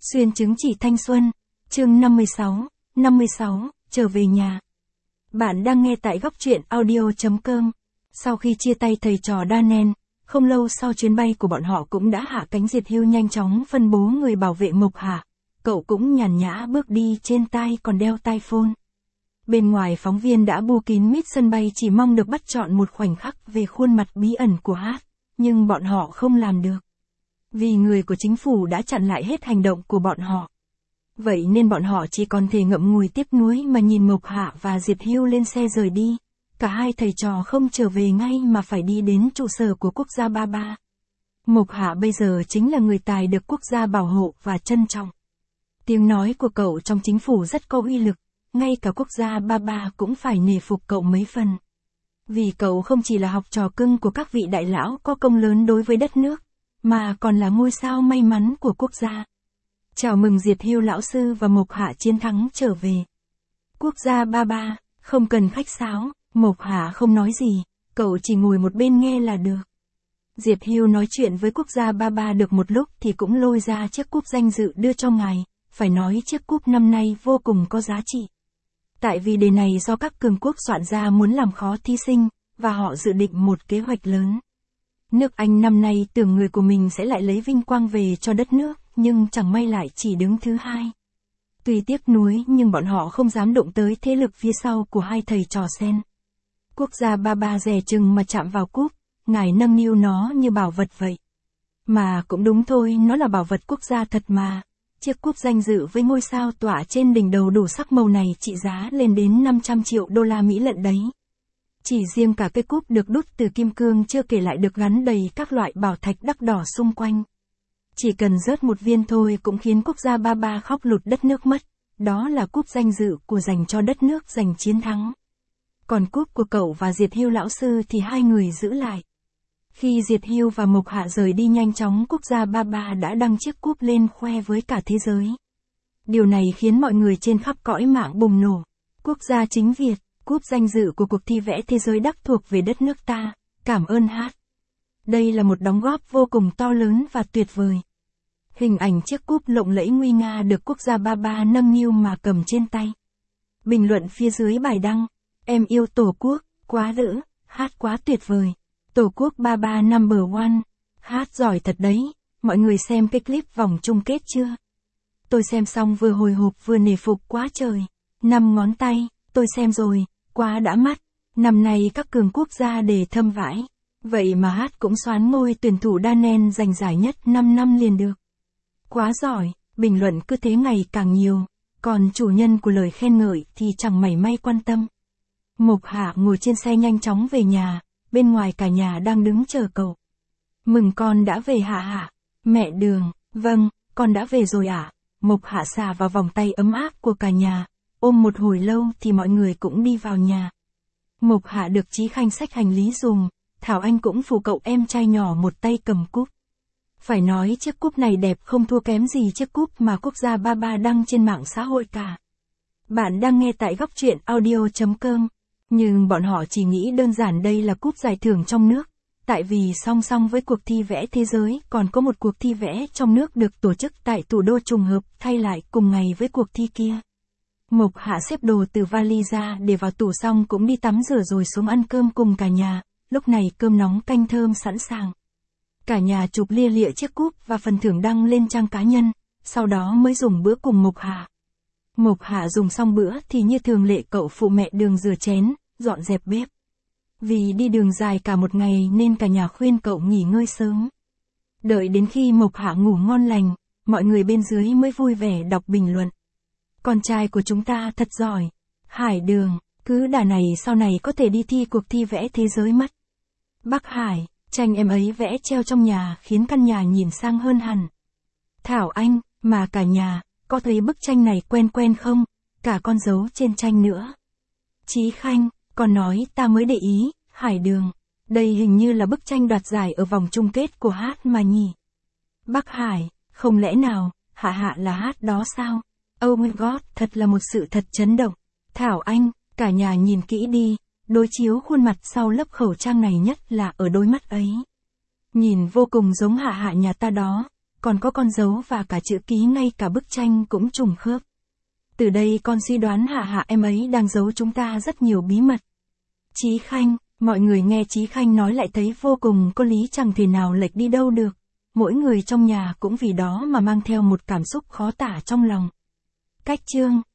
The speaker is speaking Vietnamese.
Xuyên chứng chỉ thanh xuân, chương 56, trở về nhà. Bạn đang nghe tại góc truyện audio.com. Sau khi chia tay thầy trò Daniel, không lâu sau chuyến bay của bọn họ cũng đã hạ cánh. Diệt Hưu nhanh chóng phân bố người bảo vệ Mộc Hạ. Cậu cũng nhàn nhã bước đi, trên tai còn đeo tai phone. Bên ngoài phóng viên đã bu kín mít sân bay, chỉ mong được bắt chọn một khoảnh khắc về khuôn mặt bí ẩn của Hát, nhưng bọn họ không làm được. Vì người của chính phủ đã chặn lại hết hành động của bọn họ. Vậy nên bọn họ chỉ còn thể ngậm ngùi tiếc nuối mà nhìn Mộc Hạ và Diệt Hưu lên xe rời đi. Cả hai thầy trò không trở về ngay mà phải đi đến trụ sở của quốc gia Ba. Mộc Hạ bây giờ chính là người tài được quốc gia bảo hộ và trân trọng. Tiếng nói của cậu trong chính phủ rất có uy lực, ngay cả quốc gia Ba cũng phải nể phục cậu mấy phần. Vì cậu không chỉ là học trò cưng của các vị đại lão có công lớn đối với đất nước, mà còn là ngôi sao may mắn của quốc gia. Chào mừng Diệt Hưu lão sư và Mộc Hạ chiến thắng trở về. Quốc gia Ba, không cần khách sáo, Mộc Hạ không nói gì, cậu chỉ ngồi một bên nghe là được. Diệt Hưu nói chuyện với quốc gia Ba được một lúc thì cũng lôi ra chiếc cúp danh dự đưa cho ngài, phải nói chiếc cúp năm nay vô cùng có giá trị. Tại vì đề này do các cường quốc soạn ra muốn làm khó thí sinh, và họ dự định một kế hoạch lớn. Nước Anh năm nay tưởng người của mình sẽ lại lấy vinh quang về cho đất nước, nhưng chẳng may lại chỉ đứng thứ hai. Tuy tiếc nuối nhưng bọn họ không dám động tới thế lực phía sau của hai thầy trò sen. Quốc gia Ba dè chừng mà chạm vào cúp, ngài nâng niu nó như bảo vật vậy. Mà cũng đúng thôi, nó là bảo vật quốc gia thật mà. Chiếc cúp danh dự với ngôi sao tỏa trên đỉnh đầu đủ sắc màu này trị giá lên đến 500 triệu đô la Mỹ lận đấy. Chỉ riêng cả cái cúp được đúc từ kim cương, chưa kể lại được gắn đầy các loại bảo thạch đắt đỏ xung quanh. Chỉ cần rớt một viên thôi cũng khiến quốc gia Ba khóc lụt đất nước mất. Đó là cúp danh dự của dành cho đất nước giành chiến thắng. Còn cúp của cậu và Diệt Hưu lão sư thì hai người giữ lại. Khi Diệt Hưu và Mộc Hạ rời đi nhanh chóng, quốc gia Ba đã đăng chiếc cúp lên khoe với cả thế giới. Điều này khiến mọi người trên khắp cõi mạng bùng nổ. Quốc gia chính Việt, cúp danh dự của cuộc thi vẽ thế giới đắc thuộc về đất nước ta, cảm ơn Hát. Đây là một đóng góp vô cùng to lớn và tuyệt vời. Hình ảnh chiếc cúp lộng lẫy nguy nga được quốc gia Ba nâng niu mà cầm trên tay. Bình luận phía dưới bài đăng: em yêu Tổ quốc, quá dữ, Hát quá tuyệt vời. Tổ quốc Ba number one, Hát giỏi thật đấy. Mọi người xem cái clip vòng chung kết chưa? Tôi xem xong vừa hồi hộp vừa nể phục quá trời. 5 ngón tay, tôi xem rồi, quá đã mắt. Năm nay các cường quốc gia đề thâm vãi. Vậy mà Hát cũng soán ngôi tuyển thủ Daniel giành giải nhất 5 năm liền được. Quá giỏi, bình luận cứ thế ngày càng nhiều. Còn chủ nhân của lời khen ngợi thì chẳng mảy may quan tâm. Mộc Hạ ngồi trên xe nhanh chóng về nhà. Bên ngoài cả nhà đang đứng chờ cậu. Mừng con đã về Hạ. Mẹ Đường, vâng, con đã về rồi ạ. Mộc Hạ xà vào vòng tay ấm áp của cả nhà. Ôm một hồi lâu thì mọi người cũng đi vào nhà. Mộc Hạ được Chí Khanh xách hành lý dùm. Thảo Anh cũng phụ cậu em trai nhỏ một tay cầm cúp. Phải nói chiếc cúp này đẹp không thua kém gì chiếc cúp mà quốc gia Ba đăng trên mạng xã hội cả. Bạn đang nghe tại góc truyện audio.com. Nhưng bọn họ chỉ nghĩ đơn giản đây là cúp giải thưởng trong nước. Tại vì song song với cuộc thi vẽ thế giới còn có một cuộc thi vẽ trong nước được tổ chức tại thủ đô trùng hợp thay lại cùng ngày với cuộc thi kia. Mộc Hạ xếp đồ từ vali ra để vào tủ, xong cũng đi tắm rửa rồi xuống ăn cơm cùng cả nhà. Lúc này cơm nóng canh thơm sẵn sàng. Cả nhà chụp lia lịa chiếc cúp và phần thưởng đăng lên trang cá nhân, sau đó mới dùng bữa cùng Mộc Hạ. Mộc Hạ dùng xong bữa thì như thường lệ cậu phụ mẹ Đường rửa chén, dọn dẹp bếp. Vì đi đường dài cả một ngày nên cả nhà khuyên cậu nghỉ ngơi sớm. Đợi đến khi Mộc Hạ ngủ ngon lành, mọi người bên dưới mới vui vẻ đọc bình luận. Con trai của chúng ta thật giỏi. Hải Đường, cứ đà này sau này có thể đi thi cuộc thi vẽ thế giới mất. Bắc Hải, tranh em ấy vẽ treo trong nhà khiến căn nhà nhìn sang hơn hẳn. Thảo Anh, mà cả nhà, có thấy bức tranh này quen quen không? Cả con dấu trên tranh nữa. Chí Khanh, con nói ta mới để ý. Hải Đường, đây hình như là bức tranh đoạt giải ở vòng chung kết của Hát mà nhỉ? Bắc Hải, không lẽ nào, Hạ là Hát đó sao? Oh my god, thật là một sự thật chấn động. Thảo Anh, cả nhà nhìn kỹ đi, đối chiếu khuôn mặt sau lớp khẩu trang này nhất là ở đôi mắt ấy. Nhìn vô cùng giống Hạ nhà ta đó. còn có con dấu và cả chữ ký, ngay cả bức tranh cũng trùng khớp. Từ đây con suy đoán Hạ em ấy đang giấu chúng ta rất nhiều bí mật. Chí Khanh, mọi người nghe Chí Khanh nói lại thấy vô cùng có lý, chẳng thể nào lệch đi đâu được. Mỗi người trong nhà cũng vì đó mà mang theo một cảm xúc khó tả trong lòng. Cách chương